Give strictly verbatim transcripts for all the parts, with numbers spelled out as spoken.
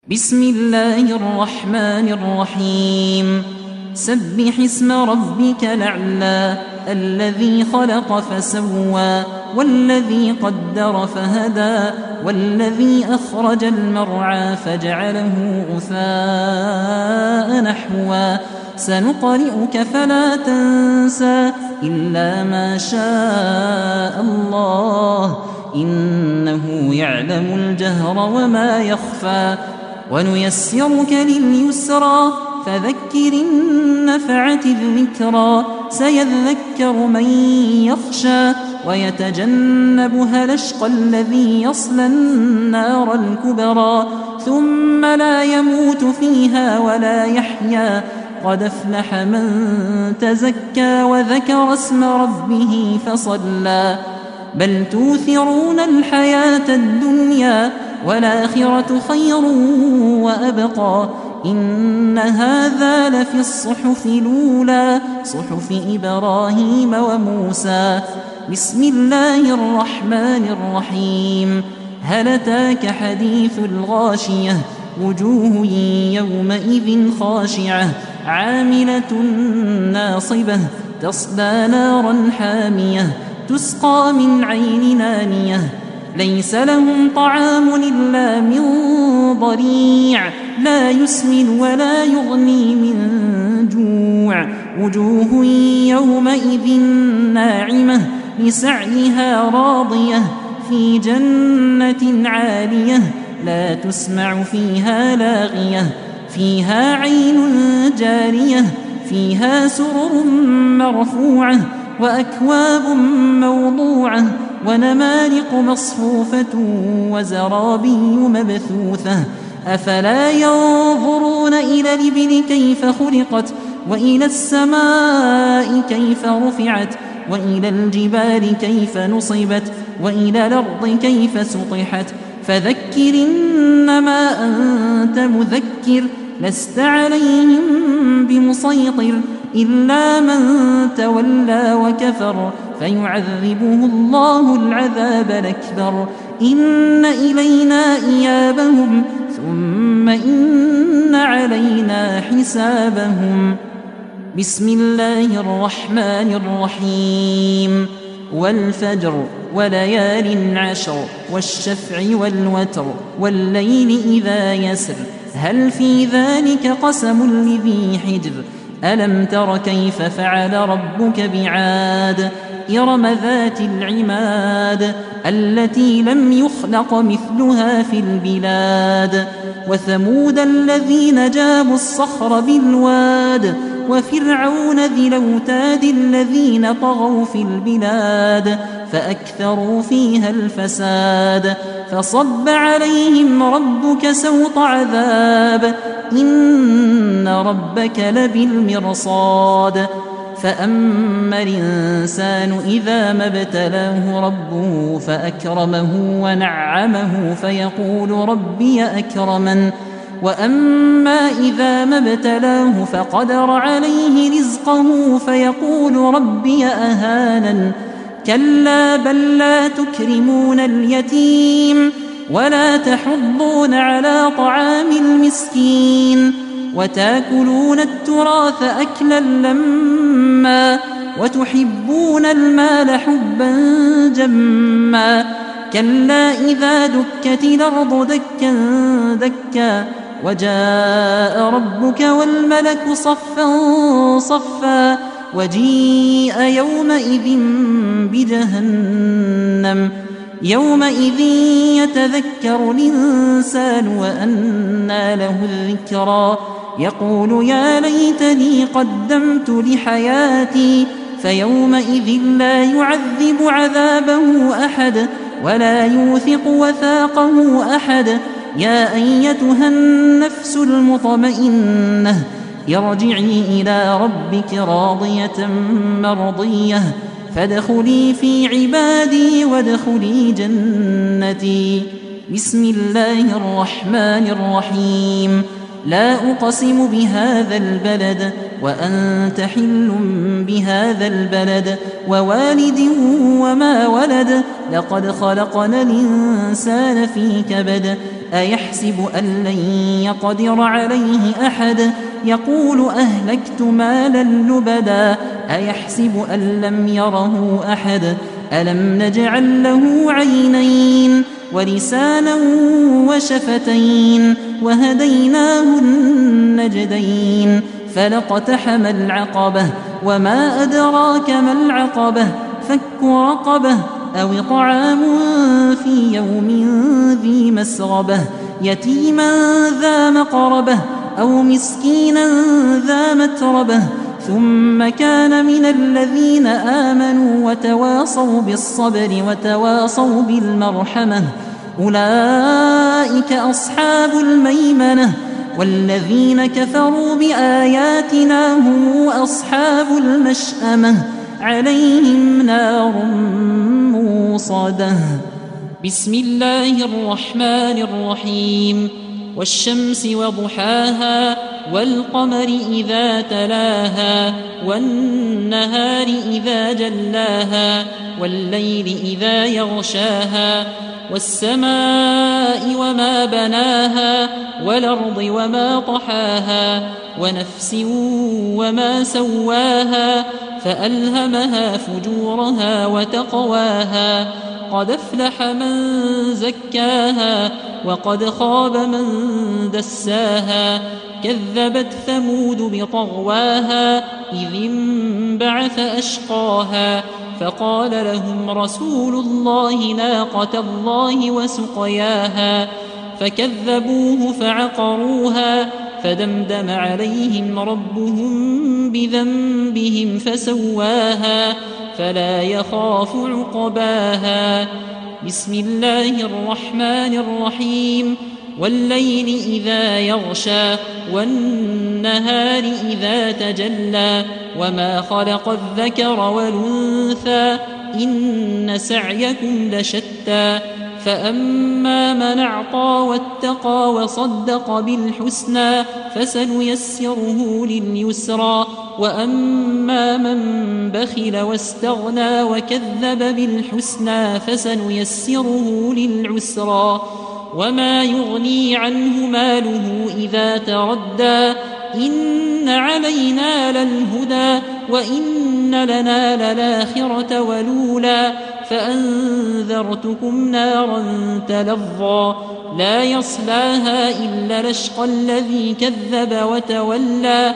بسم الله الرحمن الرحيم سبح اسم ربك الأعلى الذي خلق فسوى والذي قدر فهدى والذي أخرج المرعى فجعله غثاء نحوا سنقرئك فلا تنسى إلا ما شاء الله إنه يعلم الجهر وما يخفى ونيسرك لليسرى فذكر إن نفعت الذكرى سيذكر من يخشى ويتجنبها الأشقى الذي يصلى النار الكبرى ثم لا يموت فيها ولا يحيا قد أفلح من تزكى وذكر اسم ربه فصلى بل توثرون الحياة الدنيا والآخرة خير وأبقى إن هذا لفي الصحف الأولى صحف إبراهيم وموسى بسم الله الرحمن الرحيم هل أتاك حديث الغاشية وجوه يومئذ خاشعة عاملة ناصبة تصلى نارا حامية تسقى من عين نانية ليس لهم طعام إلا من ضريع لا يسمن ولا يغني من جوع وجوه يومئذ ناعمة لسعيها راضية في جنة عالية لا تسمع فيها لاغية فيها عين جارية فيها سرر مرفوعة وأكواب موضوعة ونمارق مصفوفة وزرابي مبثوثة أفلا ينظرون إلى الإبل كيف خلقت وإلى السماء كيف رفعت وإلى الجبال كيف نصبت وإلى الأرض كيف سطحت فذكر إنما أنت مذكر لست عليهم بمسيطر إلا من تولى وكفر فيعذبه الله العذاب الأكبر إن إلينا إيابهم ثم إن علينا حسابهم بسم الله الرحمن الرحيم والفجر وليال عشر والشفع والوتر والليل إذا يسر هل في ذلك قسم لذي حجر ألم تر كيف فعل ربك بعاد إرم ذات العماد التي لم يخلق مثلها في البلاد وثمود الذين جابوا الصخر بالواد وفرعون ذي الأوتاد الذين طغوا في البلاد فأكثروا فيها الفساد فصب عليهم ربك سوط عذاب إن ربك لبالمرصاد فأما الإنسان إذا ما ابتلاه ربه فأكرمه ونعمه فيقول ربي أكرمن وأما إذا ما ابتلاه فقدر عليه رزقه فيقول ربي أهانن كلا بل لا تكرمون اليتيم ولا تحضون على طعام المسكين وتاكلون التراث أكلا لما وتحبون المال حبا جما كلا إذا دكت الأرض دكا دكا وجاء ربك والملك صفا صفا وجيء يومئذ بجهنم يومئذ يتذكر الإنسان وأنى له الذكرى يقول يا ليتني قدمت لحياتي فيومئذ لا يعذب عذابه أحد ولا يوثق وثاقه أحد يا أيتها النفس المطمئنة ارجعي إلى ربك راضية مرضية فادخلي في عبادي وادخلي جنتي بسم الله الرحمن الرحيم لا أقسم بهذا البلد وأنت حل بهذا البلد ووالد وما ولد لقد خلقنا الإنسان في كبد أيحسب أن لن يقدر عليه أحد يقول أهلكت مالا لبدا أيحسب أن لم يره أحد ألم نجعل له عينين ولسانا وشفتين وهديناه النجدين فلاقتحم العقبة وما أدراك ما العقبة فك رقبة أو طعام في يوم ذي مسغبة يتيما ذا مقربة أو مسكينا ذا متربة ثم كان من الذين آمنوا وتواصوا بالصبر وتواصوا بالمرحمة أولئك أصحاب الميمنة والذين كفروا بآياتنا هم أصحاب المشأمة عليهم نار موصدة. بسم الله الرحمن الرحيم والشمس وضحاها والقمر إذا تلاها والنهار إذا جلاها والليل إذا يغشاها والسماء وما بناها والأرض وما طحاها ونفس وما سواها فألهمها فجورها وتقواها قد افلح من زكاها وقد خاب من دساها كذبت ثمود بطغواها إذ انبعث أشقاها فقال لهم رسول الله ناقة الله وسقياها فكذبوه فعقروها فدمدم عليهم ربهم بذنبهم فسواها فلا يخاف عقباها. بسم الله الرحمن الرحيم والليل إذا يغشى والنهار إذا تجلى وما خلق الذكر والأنثى إن سعيكم لشتى فأما من أعطى واتقى وصدق بالحسنى فسنيسره لليسرى وأما من بخل واستغنى وكذب بالحسنى فسنيسره للعسرى وما يغني عنه ماله إذا تردى إن علينا للهدى وإن لنا للآخرة ولولا فأنذرتكم نارا تلظى لا يصلاها إلا الأشقى الذي كذب وتولى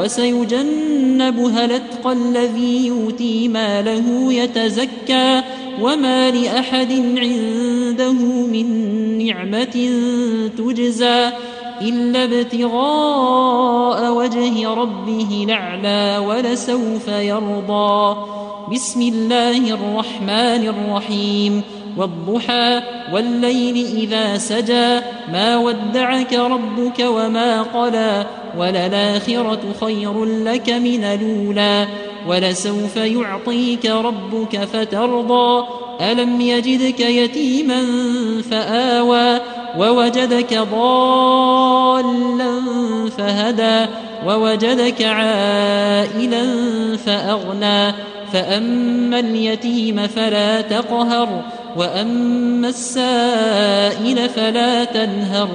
وسيجنبها الأتقى الذي يؤتي ماله يتزكى وما لأحد عنده من نعمة تجزى إلا ابتغاء وجه ربه الأعلى ولسوف يرضى. بسم الله الرحمن الرحيم والضحى والليل إذا سجى ما ودعك ربك وما قلى وللآخرة خير لك من الأولى ولسوف يعطيك ربك فترضى ألم يجدك يتيما فآوى ووجدك ضالا فهدى ووجدك عائلا فأغنى فأما اليتيم فلا تقهر وأما السائل فلا تنهر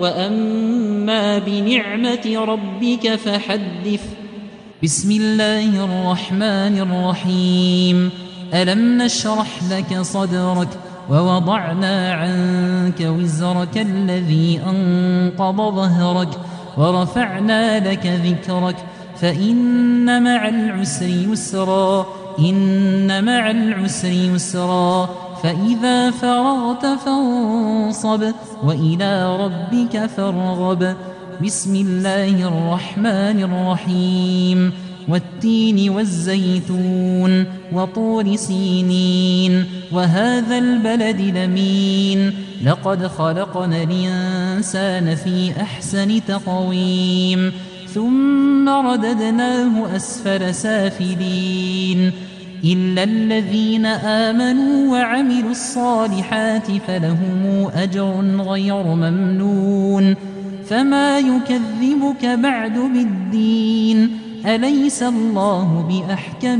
وأما بنعمة ربك فحدث. بسم الله الرحمن الرحيم ألم نشرح لك صدرك ووضعنا عنك وزرك الذي أنقض ظهرك ورفعنا لك ذكرك فإن مع العسر يسرا إن مع العسر يسرا فإذا فرغت فانصب وإلى ربك فارغب. بسم الله الرحمن الرحيم والتين والزيتون وطور سينين وهذا البلد لمين لقد خلقنا الإنسان في أحسن تقويم ثم رددناه أسفل سافلين إلا الذين آمنوا وعملوا الصالحات فلهم أجر غير ممنون فما يكذبك بعد بالدين أليس الله بأحكم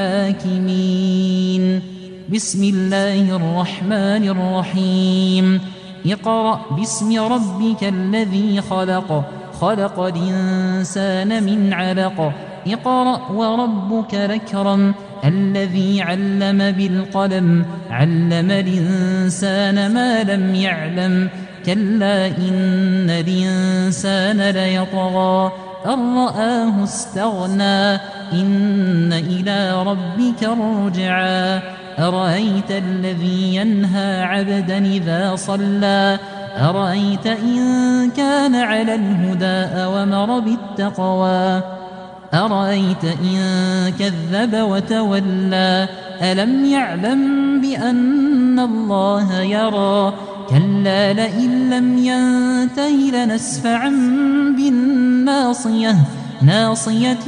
الحاكمين بسم الله الرحمن الرحيم اقرأ باسم ربك الذي خلق خلق الإنسان من علق اقرأ وربك الأكرم الذي علم بالقلم علم الإنسان ما لم يعلم كلا إن الإنسان ليطغى أن رآه استغنى إن إلى ربك الرجعى أرأيت الذي ينهى عبدا إذا صلى أرأيت إن كان على الهدى أومر بالتقوى أرأيت إن كذب وتولى ألم يعلم بأن الله يرى كلا لئن لم ينته لنسفعا بالناصية ناصية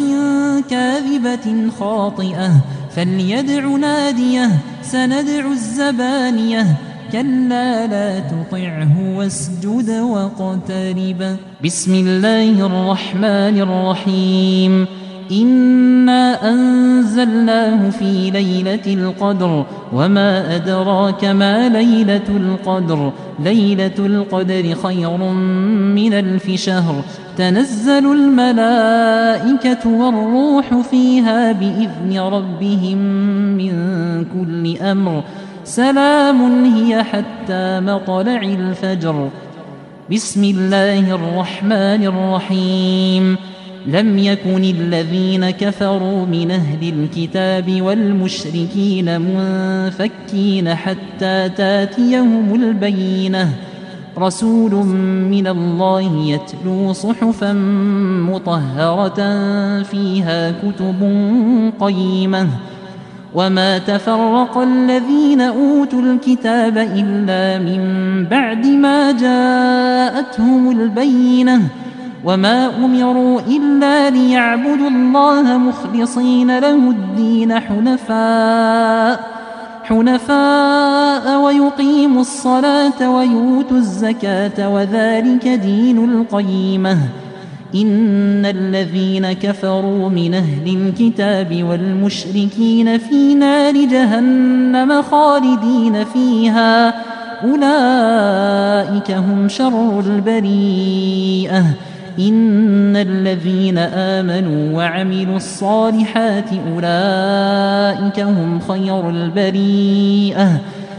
كاذبة خاطئة فليدع ناديه سندع الزبانية كلا لا تطعه واسجد واقترب بسم الله الرحمن الرحيم إنا أنزلناه في ليلة القدر وما أدراك ما ليلة القدر ليلة القدر خير من ألف شهر تنزل الملائكة والروح فيها بإذن ربهم من كل أمر سلام هي حتى مطلع الفجر بسم الله الرحمن الرحيم لم يكن الذين كفروا من أهل الكتاب والمشركين منفكين حتى تاتيهم البينة رسول من الله يتلو صحفا مطهرة فيها كتب قيمة وما تفرق الذين أوتوا الكتاب إلا من بعد ما جاءتهم البينة وما أمروا إلا ليعبدوا الله مخلصين له الدين حنفاء حنفاء ويقيموا الصلاة ويؤتوا الزكاة وذلك دين القيمة إن الذين كفروا من أهل الكتاب والمشركين في نار جهنم خالدين فيها أولئك هم شر البريئة إن الذين آمنوا وعملوا الصالحات أولئك هم خير البريئة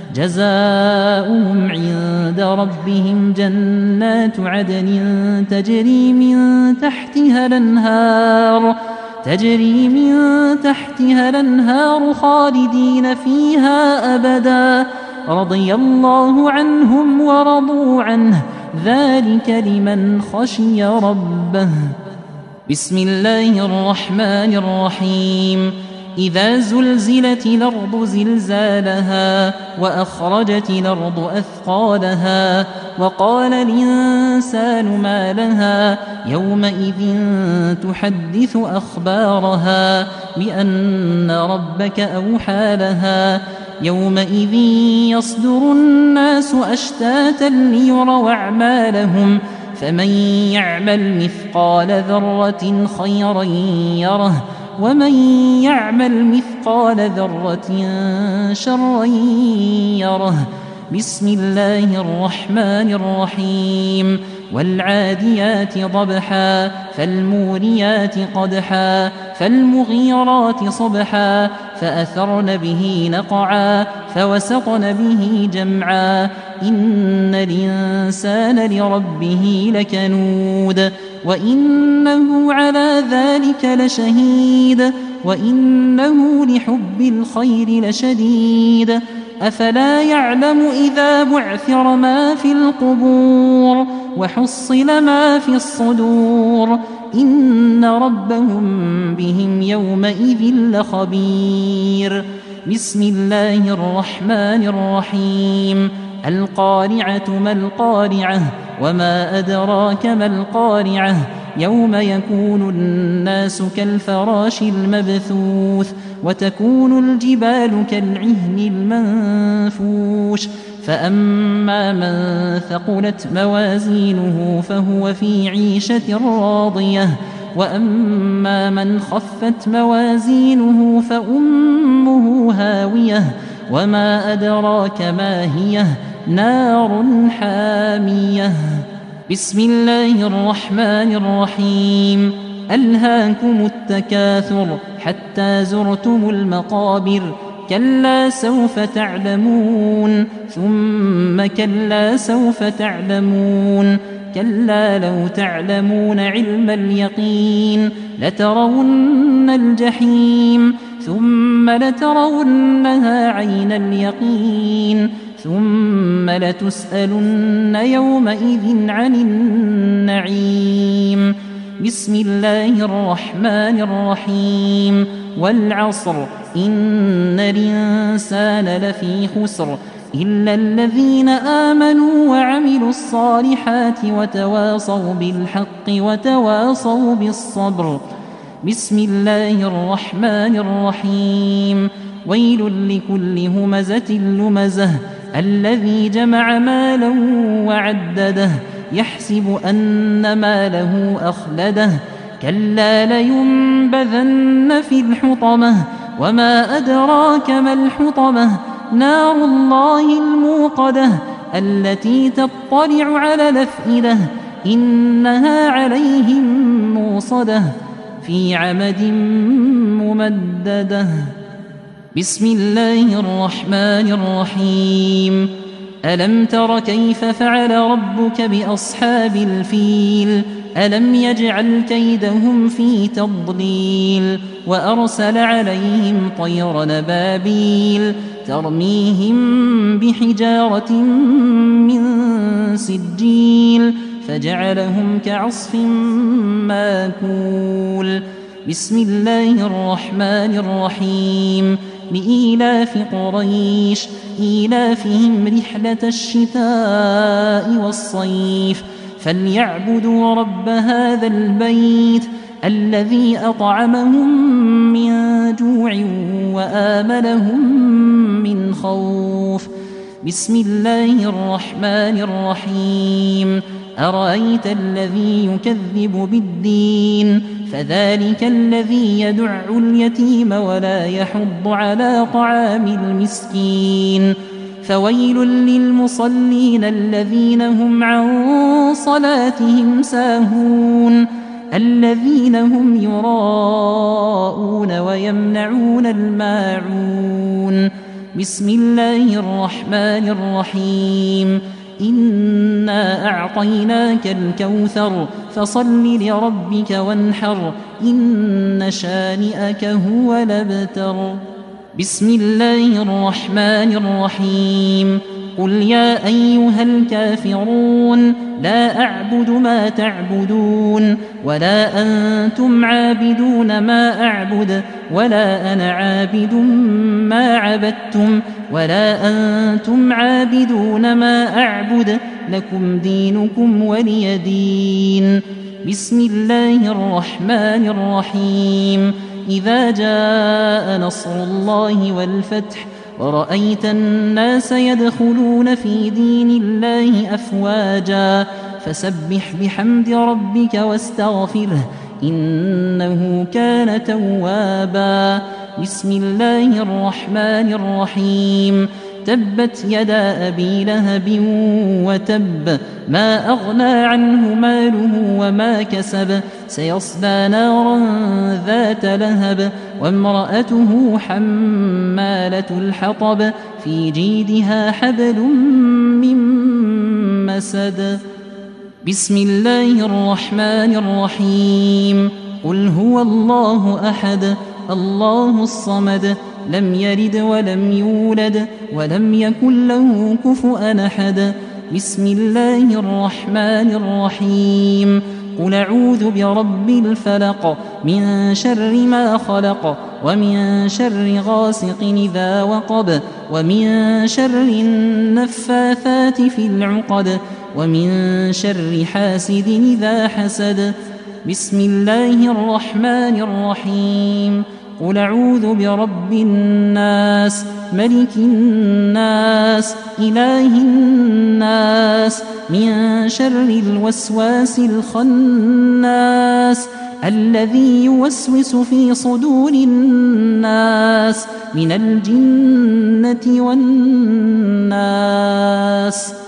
جزاؤهم عند ربهم جنات عدن تجري من تحتها الأنهار تجري من تحتها الأنهار خالدين فيها أبدا رضي الله عنهم ورضوا عنه ذلك لمن خشي ربه بسم الله الرحمن الرحيم إذا زلزلت الأرض زلزالها وأخرجت الأرض أثقالها وقال الإنسان ما لها يومئذ تحدث أخبارها بأن ربك أوحى لها يومئذ يصدر الناس أشتاتا ليروا أعمالهم فمن يعمل مثقال ذرة خيرا يره ومن يعمل مثقال ذرة شرا يره بسم الله الرحمن الرحيم والعاديات ضبحا فالموريات قدحا فالمغيرات صبحا فأثرن به نقعا فوسطن به جمعا إن الإنسان لربه لكنود وإنه على ذلك لشهيد وإنه لحب الخير لشديد أفلا يعلم إذا بعثر ما في القبور وحصل ما في الصدور إن ربهم بهم يومئذ لخبير بسم الله الرحمن الرحيم القارعة ما القارعة وما أدراك ما القارعة يوم يكون الناس كالفراش المبثوث وتكون الجبال كالعهن المنفوش فأما من ثقلت موازينه فهو في عيشة راضية وأما من خفت موازينه فأمه هاوية وما أدراك ما هي نار حامية. بسم الله الرحمن الرحيم. ألهاكم التكاثر حتى زرتم المقابر كلا سوف تعلمون ثم كلا سوف تعلمون كلا لو تعلمون علم اليقين لترون الجحيم ثم لترونها عين اليقين ثم لتسألن يومئذ عن النعيم. بسم الله الرحمن الرحيم. والعصر إن الإنسان لفي خسر إلا الذين آمنوا وعملوا الصالحات وتواصوا بالحق وتواصوا بالصبر. بسم الله الرحمن الرحيم. ويل لكل همزة لمزة الذي جمع مالا وعدده يحسب أن ماله أخلده كلا لينبذن في الحطمة وما أدراك ما الحطمة نار الله الموقدة التي تطلع على الأفئدة إنها عليهم موصدة في عمد ممددة. بسم الله الرحمن الرحيم. ألم تر كيف فعل ربك بأصحاب الفيل ألم يجعل كيدهم في تضليل وأرسل عليهم طير نبابيل ترميهم بحجارة من سجيل فجعلهم كعصف ماكول. بسم الله الرحمن الرحيم. لإيلاف قريش إيلافهم رحلة الشتاء والصيف فليعبدوا رب هذا البيت الذي أطعمهم من جوع وآمنهم من خوف. بسم الله الرحمن الرحيم. أرأيت الذي يكذب بالدين فذلك الذي يدع اليتيم ولا يحض على طعام المسكين. فويل للمصلين الذين هم عن صلاتهم ساهون الذين هم يراءون ويمنعون الماعون. بسم الله الرحمن الرحيم. إنا أعطيناك الكوثر فصل لربك وانحر إن شانئك هو الأبتر. بسم الله الرحمن الرحيم. قل يا أيها الكافرون لا أعبد ما تعبدون ولا أنتم عابدون ما أعبد ولا أنا عابد ما عبدتم ولا أنتم عابدون ما أعبد لكم دينكم ولي دين. بسم الله الرحمن الرحيم. إذا جاء نصر الله والفتح ورأيت الناس يدخلون في دين الله أفواجا فسبح بحمد ربك واستغفره إنه كان توابا. بسم الله الرحمن الرحيم. تبت يدا أبي لهب وتب ما أغنى عنه ماله وما كسب سيصلى نارا ذات لهب وامرأته حمالة الحطب في جيدها حبل من مسد. بسم الله الرحمن الرحيم. قل هو الله أحد الله الصمد لم يلد ولم يولد ولم يكن له كفؤا أحد. بسم الله الرحمن الرحيم. قل أعوذ برب الفلق من شر ما خلق ومن شر غاسق إذا وقب ومن شر النفاثات في العقد ومن شر حاسد إذا حسد. بسم الله الرحمن الرحيم. قل أعوذ برب الناس ملك الناس إله الناس من شر الوسواس الخناس الذي يوسوس في صدور الناس من الجنة والناس.